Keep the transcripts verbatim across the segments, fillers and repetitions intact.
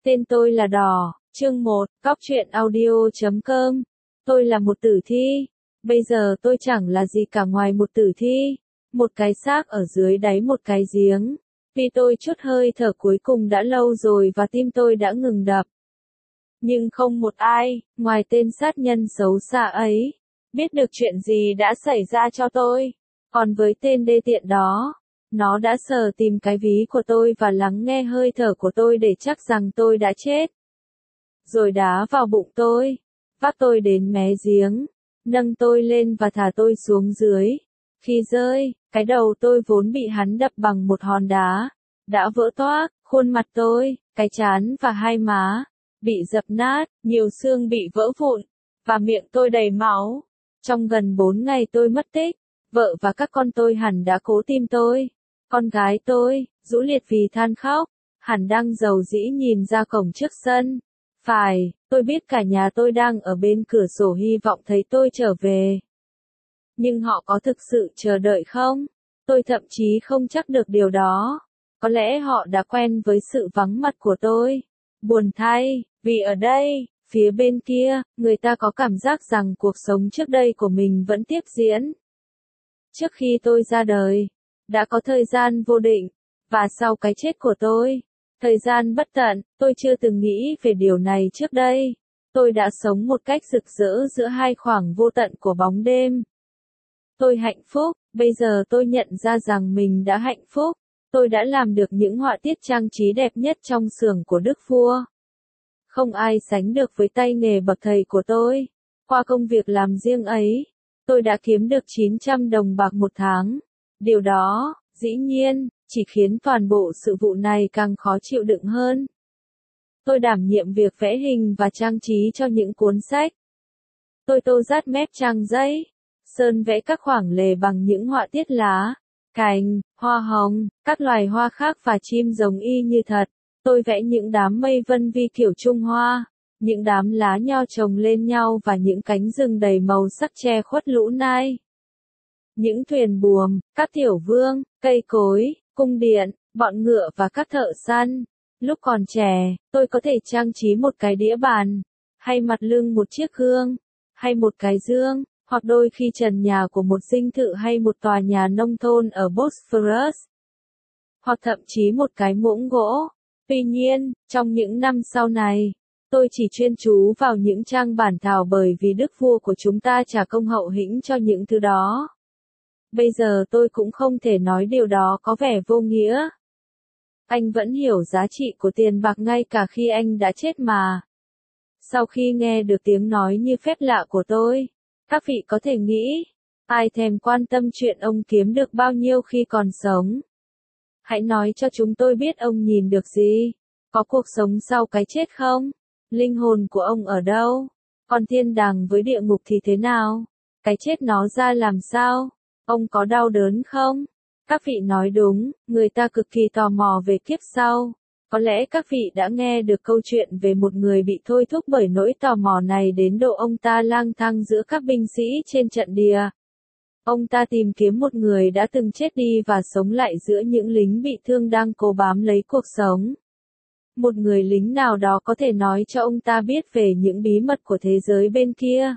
Tên tôi là Đỏ, chương một, Góc truyện audio chấm com. Tôi là một tử thi. Bây giờ tôi chẳng là gì cả ngoài một tử thi. Một cái xác ở dưới đáy một cái giếng. Vì tôi chút hơi thở cuối cùng đã lâu rồi và tim tôi đã ngừng đập. Nhưng không một ai, ngoài tên sát nhân xấu xa ấy, biết được chuyện gì đã xảy ra cho tôi. Còn với tên đê tiện đó, nó đã sờ tìm cái ví của tôi và lắng nghe hơi thở của tôi để chắc rằng tôi đã chết. Rồi đá vào bụng tôi, vác tôi đến mé giếng, nâng tôi lên và thả tôi xuống dưới. Khi rơi, cái đầu tôi vốn bị hắn đập bằng một hòn đá, đã vỡ toác, khuôn mặt tôi, cái trán và hai má, bị dập nát, nhiều xương bị vỡ vụn, và miệng tôi đầy máu. Trong gần bốn ngày tôi mất tích, vợ và các con tôi hẳn đã cố tìm tôi. Con gái tôi, rũ liệt vì than khóc, hẳn đang rầu rĩ nhìn ra cổng trước sân. Phải, tôi biết cả nhà tôi đang ở bên cửa sổ hy vọng thấy tôi trở về. Nhưng họ có thực sự chờ đợi không? Tôi thậm chí không chắc được điều đó. Có lẽ họ đã quen với sự vắng mặt của tôi. Buồn thay, vì ở đây, phía bên kia, người ta có cảm giác rằng cuộc sống trước đây của mình vẫn tiếp diễn. Trước khi tôi ra đời, đã có thời gian vô định, và sau cái chết của tôi, thời gian bất tận, tôi chưa từng nghĩ về điều này trước đây. Tôi đã sống một cách rực rỡ giữa hai khoảng vô tận của bóng đêm. Tôi hạnh phúc, bây giờ tôi nhận ra rằng mình đã hạnh phúc. Tôi đã làm được những họa tiết trang trí đẹp nhất trong xưởng của đức vua. Không ai sánh được với tay nghề bậc thầy của tôi. Qua công việc làm riêng ấy, tôi đã kiếm được chín trăm đồng bạc một tháng. Điều đó, dĩ nhiên, chỉ khiến toàn bộ sự vụ này càng khó chịu đựng hơn. Tôi đảm nhiệm việc vẽ hình và trang trí cho những cuốn sách. Tôi tô rát mép trang giấy, sơn vẽ các khoảng lề bằng những họa tiết lá, cành, hoa hồng, các loài hoa khác và chim giống y như thật. Tôi vẽ những đám mây vân vi kiểu Trung Hoa, những đám lá nho chồng lên nhau và những cánh rừng đầy màu sắc che khuất lũ nai. Những thuyền buồm, các tiểu vương, cây cối, cung điện, bọn ngựa và các thợ săn. Lúc còn trẻ, tôi có thể trang trí một cái đĩa bàn, hay mặt lưng một chiếc gương, hay một cái dương, hoặc đôi khi trần nhà của một dinh thự hay một tòa nhà nông thôn ở Bosphorus. Hoặc thậm chí một cái muỗng gỗ. Tuy nhiên, trong những năm sau này, tôi chỉ chuyên chú vào những trang bản thảo bởi vì đức vua của chúng ta trả công hậu hĩnh cho những thứ đó. Bây giờ tôi cũng không thể nói điều đó có vẻ vô nghĩa. Anh vẫn hiểu giá trị của tiền bạc ngay cả khi anh đã chết mà. Sau khi nghe được tiếng nói như phép lạ của tôi, các vị có thể nghĩ, ai thèm quan tâm chuyện ông kiếm được bao nhiêu khi còn sống. Hãy nói cho chúng tôi biết ông nhìn được gì. Có cuộc sống sau cái chết không? Linh hồn của ông ở đâu? Còn thiên đàng với địa ngục thì thế nào? Cái chết nó ra làm sao? Ông có đau đớn không? Các vị nói đúng, người ta cực kỳ tò mò về kiếp sau. Có lẽ các vị đã nghe được câu chuyện về một người bị thôi thúc bởi nỗi tò mò này đến độ ông ta lang thang giữa các binh sĩ trên trận địa. Ông ta tìm kiếm một người đã từng chết đi và sống lại giữa những lính bị thương đang cố bám lấy cuộc sống. Một người lính nào đó có thể nói cho ông ta biết về những bí mật của thế giới bên kia.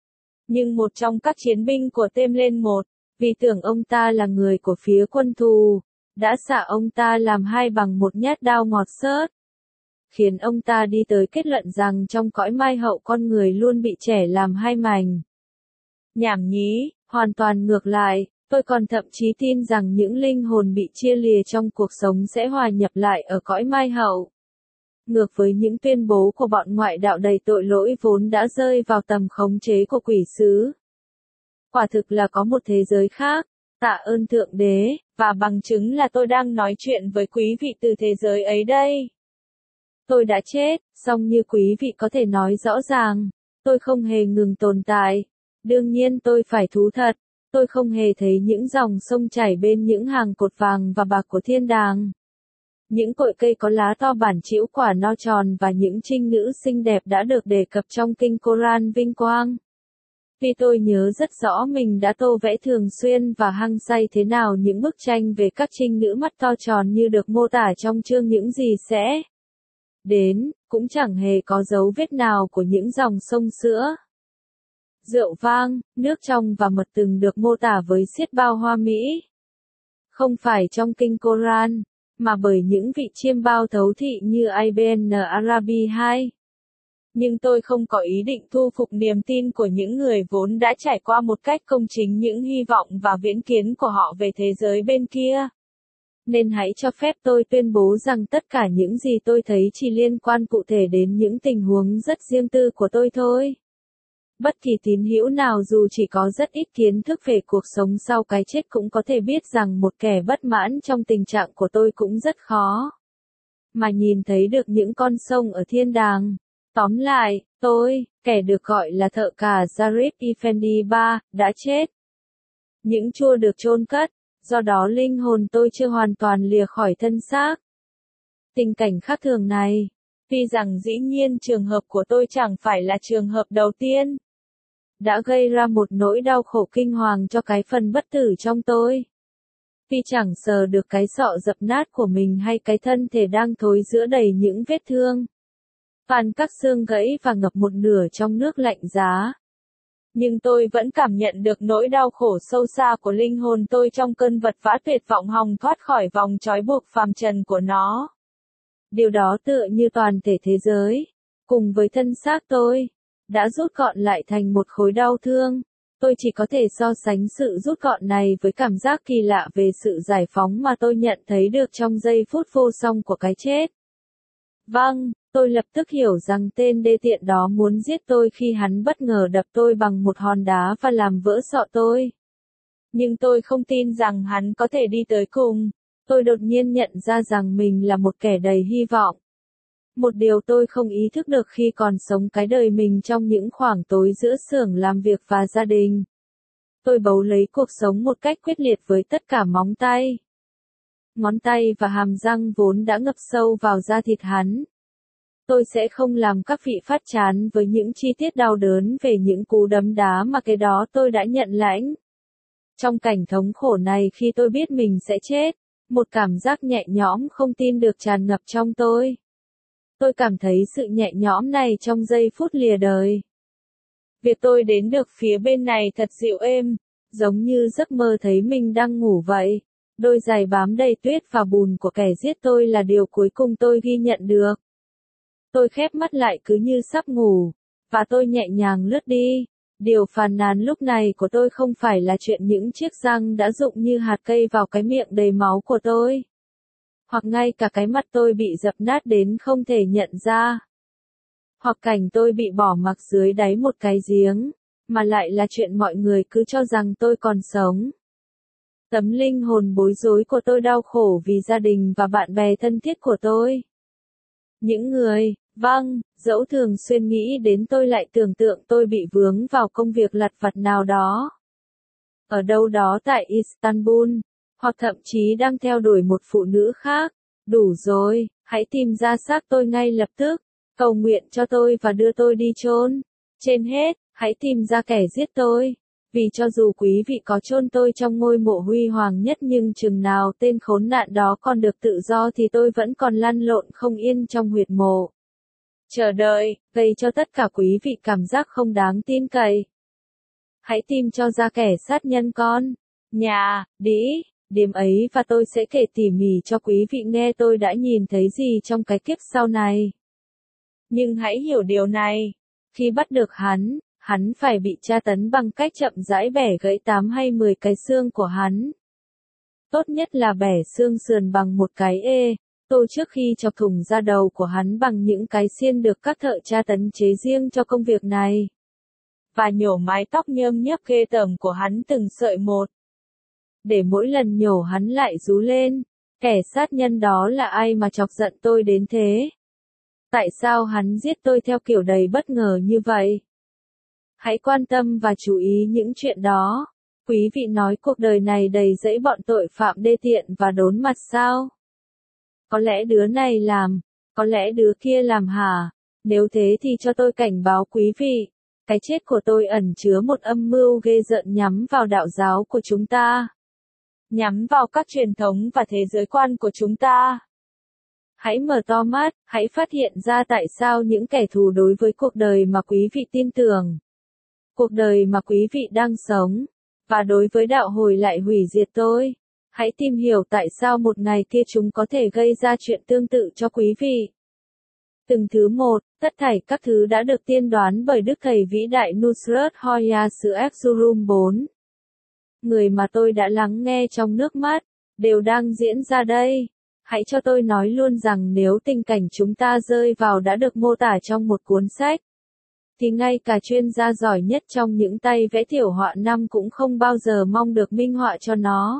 Nhưng một trong các chiến binh của Tem lên một, vì tưởng ông ta là người của phía quân thù, đã xạ ông ta làm hai bằng một nhát đao ngọt xớt. Khiến ông ta đi tới kết luận rằng trong cõi mai hậu con người luôn bị chẻ làm hai mảnh. Nhảm nhí, hoàn toàn ngược lại, tôi còn thậm chí tin rằng những linh hồn bị chia lìa trong cuộc sống sẽ hòa nhập lại ở cõi mai hậu. Ngược với những tuyên bố của bọn ngoại đạo đầy tội lỗi vốn đã rơi vào tầm khống chế của quỷ sứ. Quả thực là có một thế giới khác, tạ ơn Thượng Đế, và bằng chứng là tôi đang nói chuyện với quý vị từ thế giới ấy đây. Tôi đã chết, song như quý vị có thể nói rõ ràng, tôi không hề ngừng tồn tại. Đương nhiên tôi phải thú thật, tôi không hề thấy những dòng sông chảy bên những hàng cột vàng và bạc của thiên đàng. Những cội cây có lá to bản chĩu quả no tròn và những trinh nữ xinh đẹp đã được đề cập trong kinh Koran vinh quang. Vì tôi nhớ rất rõ mình đã tô vẽ thường xuyên và hăng say thế nào những bức tranh về các trinh nữ mắt to tròn như được mô tả trong chương những gì sẽ đến, cũng chẳng hề có dấu vết nào của những dòng sông sữa. Rượu vang, nước trong và mật từng được mô tả với xiết bao hoa mỹ. Không phải trong kinh Koran, mà bởi những vị chiêm bao thấu thị như Ibn Arabi hai. Nhưng tôi không có ý định thu phục niềm tin của những người vốn đã trải qua một cách công chính những hy vọng và viễn kiến của họ về thế giới bên kia. Nên hãy cho phép tôi tuyên bố rằng tất cả những gì tôi thấy chỉ liên quan cụ thể đến những tình huống rất riêng tư của tôi thôi. Bất kỳ tín hữu nào dù chỉ có rất ít kiến thức về cuộc sống sau cái chết cũng có thể biết rằng một kẻ bất mãn trong tình trạng của tôi cũng rất khó mà nhìn thấy được những con sông ở thiên đàng. Tóm lại, tôi, kẻ được gọi là thợ cả Zarif Effendi ba, đã chết. Những chua được chôn cất, do đó linh hồn tôi chưa hoàn toàn lìa khỏi thân xác. Tình cảnh khác thường này, tuy rằng dĩ nhiên trường hợp của tôi chẳng phải là trường hợp đầu tiên, đã gây ra một nỗi đau khổ kinh hoàng cho cái phần bất tử trong tôi. Tuy chẳng sờ được cái sọ dập nát của mình hay cái thân thể đang thối rữa đầy những vết thương, toàn các xương gãy và ngập một nửa trong nước lạnh giá. Nhưng tôi vẫn cảm nhận được nỗi đau khổ sâu xa của linh hồn tôi trong cơn vật vã tuyệt vọng hòng thoát khỏi vòng trói buộc phàm trần của nó. Điều đó tựa như toàn thể thế giới, cùng với thân xác tôi, đã rút gọn lại thành một khối đau thương. Tôi chỉ có thể so sánh sự rút gọn này với cảm giác kỳ lạ về sự giải phóng mà tôi nhận thấy được trong giây phút vô song của cái chết. Vâng, tôi lập tức hiểu rằng tên đê tiện đó muốn giết tôi khi hắn bất ngờ đập tôi bằng một hòn đá và làm vỡ sọ tôi. Nhưng tôi không tin rằng hắn có thể đi tới cùng. Tôi đột nhiên nhận ra rằng mình là một kẻ đầy hy vọng. Một điều tôi không ý thức được khi còn sống cái đời mình trong những khoảng tối giữa xưởng làm việc và gia đình. Tôi bấu lấy cuộc sống một cách quyết liệt với tất cả móng tay, ngón tay và hàm răng vốn đã ngập sâu vào da thịt hắn. Tôi sẽ không làm các vị phát chán với những chi tiết đau đớn về những cú đấm đá mà cái đó tôi đã nhận lãnh. Trong cảnh thống khổ này khi tôi biết mình sẽ chết, một cảm giác nhẹ nhõm không tin được tràn ngập trong tôi. Tôi cảm thấy sự nhẹ nhõm này trong giây phút lìa đời. Việc tôi đến được phía bên này thật dịu êm, giống như giấc mơ thấy mình đang ngủ vậy. Đôi giày bám đầy tuyết và bùn của kẻ giết tôi là điều cuối cùng tôi ghi nhận được. Tôi khép mắt lại cứ như sắp ngủ, và tôi nhẹ nhàng lướt đi. Điều phàn nàn lúc này của tôi không phải là chuyện những chiếc răng đã rụng như hạt cây vào cái miệng đầy máu của tôi, hoặc ngay cả cái mắt tôi bị dập nát đến không thể nhận ra, hoặc cảnh tôi bị bỏ mặc dưới đáy một cái giếng, mà lại là chuyện mọi người cứ cho rằng tôi còn sống. Tấm linh hồn bối rối của tôi đau khổ vì gia đình và bạn bè thân thiết của tôi. Những người, vâng, dẫu thường xuyên nghĩ đến tôi lại tưởng tượng tôi bị vướng vào công việc lặt vặt nào đó, ở đâu đó tại Istanbul, hoặc thậm chí đang theo đuổi một phụ nữ khác. Đủ rồi, hãy tìm ra xác tôi ngay lập tức, cầu nguyện cho tôi và đưa tôi đi chôn. Trên hết, hãy tìm ra kẻ giết tôi. Vì cho dù quý vị có chôn tôi trong ngôi mộ huy hoàng nhất nhưng chừng nào tên khốn nạn đó còn được tự do thì tôi vẫn còn lăn lộn không yên trong huyệt mộ. Chờ đợi, gây cho tất cả quý vị cảm giác không đáng tin cậy. Hãy tìm cho ra kẻ sát nhân con, nhà, đĩ, điếm ấy và tôi sẽ kể tỉ mỉ cho quý vị nghe tôi đã nhìn thấy gì trong cái kiếp sau này. Nhưng hãy hiểu điều này, khi bắt được hắn, hắn phải bị tra tấn bằng cách chậm rãi bẻ gãy tám hay mười cái xương của hắn. Tốt nhất là bẻ xương sườn bằng một cái ê, tô trước khi chọc thủng ra đầu của hắn bằng những cái xiên được các thợ tra tấn chế riêng cho công việc này. Và nhổ mái tóc nhơm nhớp ghê tởm của hắn từng sợi một. Để mỗi lần nhổ hắn lại rú lên, kẻ sát nhân đó là ai mà chọc giận tôi đến thế? Tại sao hắn giết tôi theo kiểu đầy bất ngờ như vậy? Hãy quan tâm và chú ý những chuyện đó. Quý vị nói cuộc đời này đầy rẫy bọn tội phạm đê tiện và đốn mặt sao? Có lẽ đứa này làm, có lẽ đứa kia làm hả? Nếu thế thì cho tôi cảnh báo quý vị, cái chết của tôi ẩn chứa một âm mưu ghê rợn nhắm vào đạo giáo của chúng ta, nhắm vào các truyền thống và thế giới quan của chúng ta. Hãy mở to mắt, hãy phát hiện ra tại sao những kẻ thù đối với cuộc đời mà quý vị tin tưởng, cuộc đời mà quý vị đang sống, và đối với đạo hồi lại hủy diệt tôi. Hãy tìm hiểu tại sao một ngày kia chúng có thể gây ra chuyện tương tự cho quý vị. Từng thứ một, tất thảy các thứ đã được tiên đoán bởi Đức Thầy vĩ đại Nusrat Hoya Sự Erzurum bốn. Người mà tôi đã lắng nghe trong nước mắt, đều đang diễn ra đây. Hãy cho tôi nói luôn rằng nếu tình cảnh chúng ta rơi vào đã được mô tả trong một cuốn sách, thì ngay cả chuyên gia giỏi nhất trong những tay vẽ tiểu họa năm cũng không bao giờ mong được minh họa cho nó.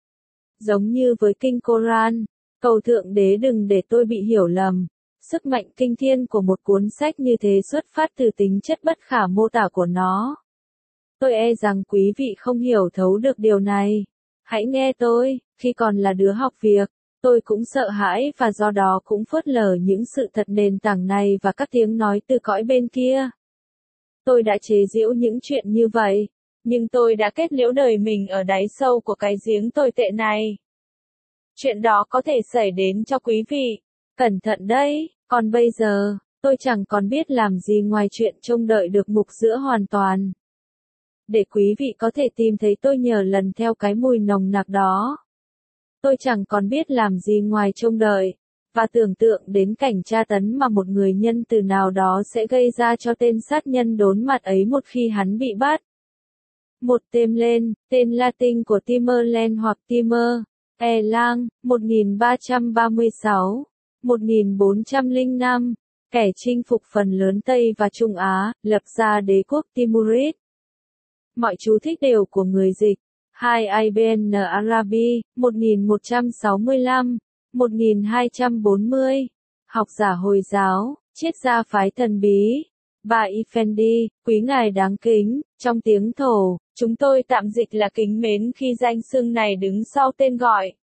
Giống như với kinh Koran, cầu Thượng Đế đừng để tôi bị hiểu lầm. Sức mạnh kinh thiên của một cuốn sách như thế xuất phát từ tính chất bất khả mô tả của nó. Tôi e rằng quý vị không hiểu thấu được điều này. Hãy nghe tôi, khi còn là đứa học việc, tôi cũng sợ hãi và do đó cũng phớt lờ những sự thật nền tảng này và các tiếng nói từ cõi bên kia. Tôi đã chế giễu những chuyện như vậy, nhưng tôi đã kết liễu đời mình ở đáy sâu của cái giếng tồi tệ này. Chuyện đó có thể xảy đến cho quý vị. Cẩn thận đấy, còn bây giờ, tôi chẳng còn biết làm gì ngoài chuyện trông đợi được mục giữa hoàn toàn. Để quý vị có thể tìm thấy tôi nhờ lần theo cái mùi nồng nặc đó. Tôi chẳng còn biết làm gì ngoài trông đợi, và tưởng tượng đến cảnh tra tấn mà một người nhân từ nào đó sẽ gây ra cho tên sát nhân đốn mặt ấy một khi hắn bị bắt. Một tên lên, tên Latin của Timberland hoặc Timur, Elang, một nghìn ba trăm ba mươi sáu. một nghìn bốn trăm lẻ năm, kẻ chinh phục phần lớn Tây và Trung Á, lập ra đế quốc Timurid. Mọi chú thích đều của người dịch. hai Ibn Arabi, một nghìn một trăm sáu mươi lăm, một nghìn hai trăm bốn mươi. Học giả Hồi giáo, triết gia phái thần bí. Bà Effendi, quý ngài đáng kính, trong tiếng Thổ, chúng tôi tạm dịch là kính mến khi danh xưng này đứng sau tên gọi.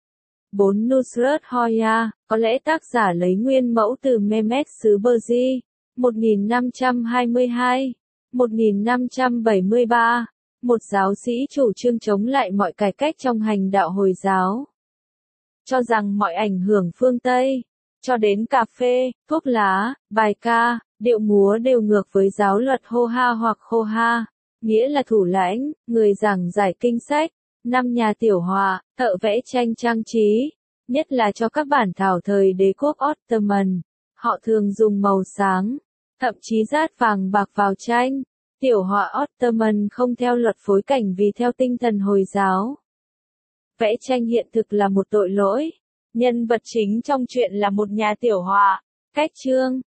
bốn Nusrat Hoya, có lẽ tác giả lấy nguyên mẫu từ Mehmet xứ Berzi, một nghìn năm trăm hai mươi hai, một nghìn năm trăm bảy mươi ba, một giáo sĩ chủ trương chống lại mọi cải cách trong hành đạo Hồi giáo. Cho rằng mọi ảnh hưởng phương Tây, cho đến cà phê, thuốc lá, bài ca, điệu múa đều ngược với giáo luật Hoha hoặc Khoha, nghĩa là thủ lãnh, người giảng giải kinh sách. Năm nhà tiểu họa, thợ vẽ tranh trang trí, nhất là cho các bản thảo thời đế quốc Ottoman, họ thường dùng màu sáng, thậm chí dát vàng bạc vào tranh. Tiểu họa Ottoman không theo luật phối cảnh vì theo tinh thần Hồi giáo. Vẽ tranh hiện thực là một tội lỗi. Nhân vật chính trong truyện là một nhà tiểu họa. Cách chương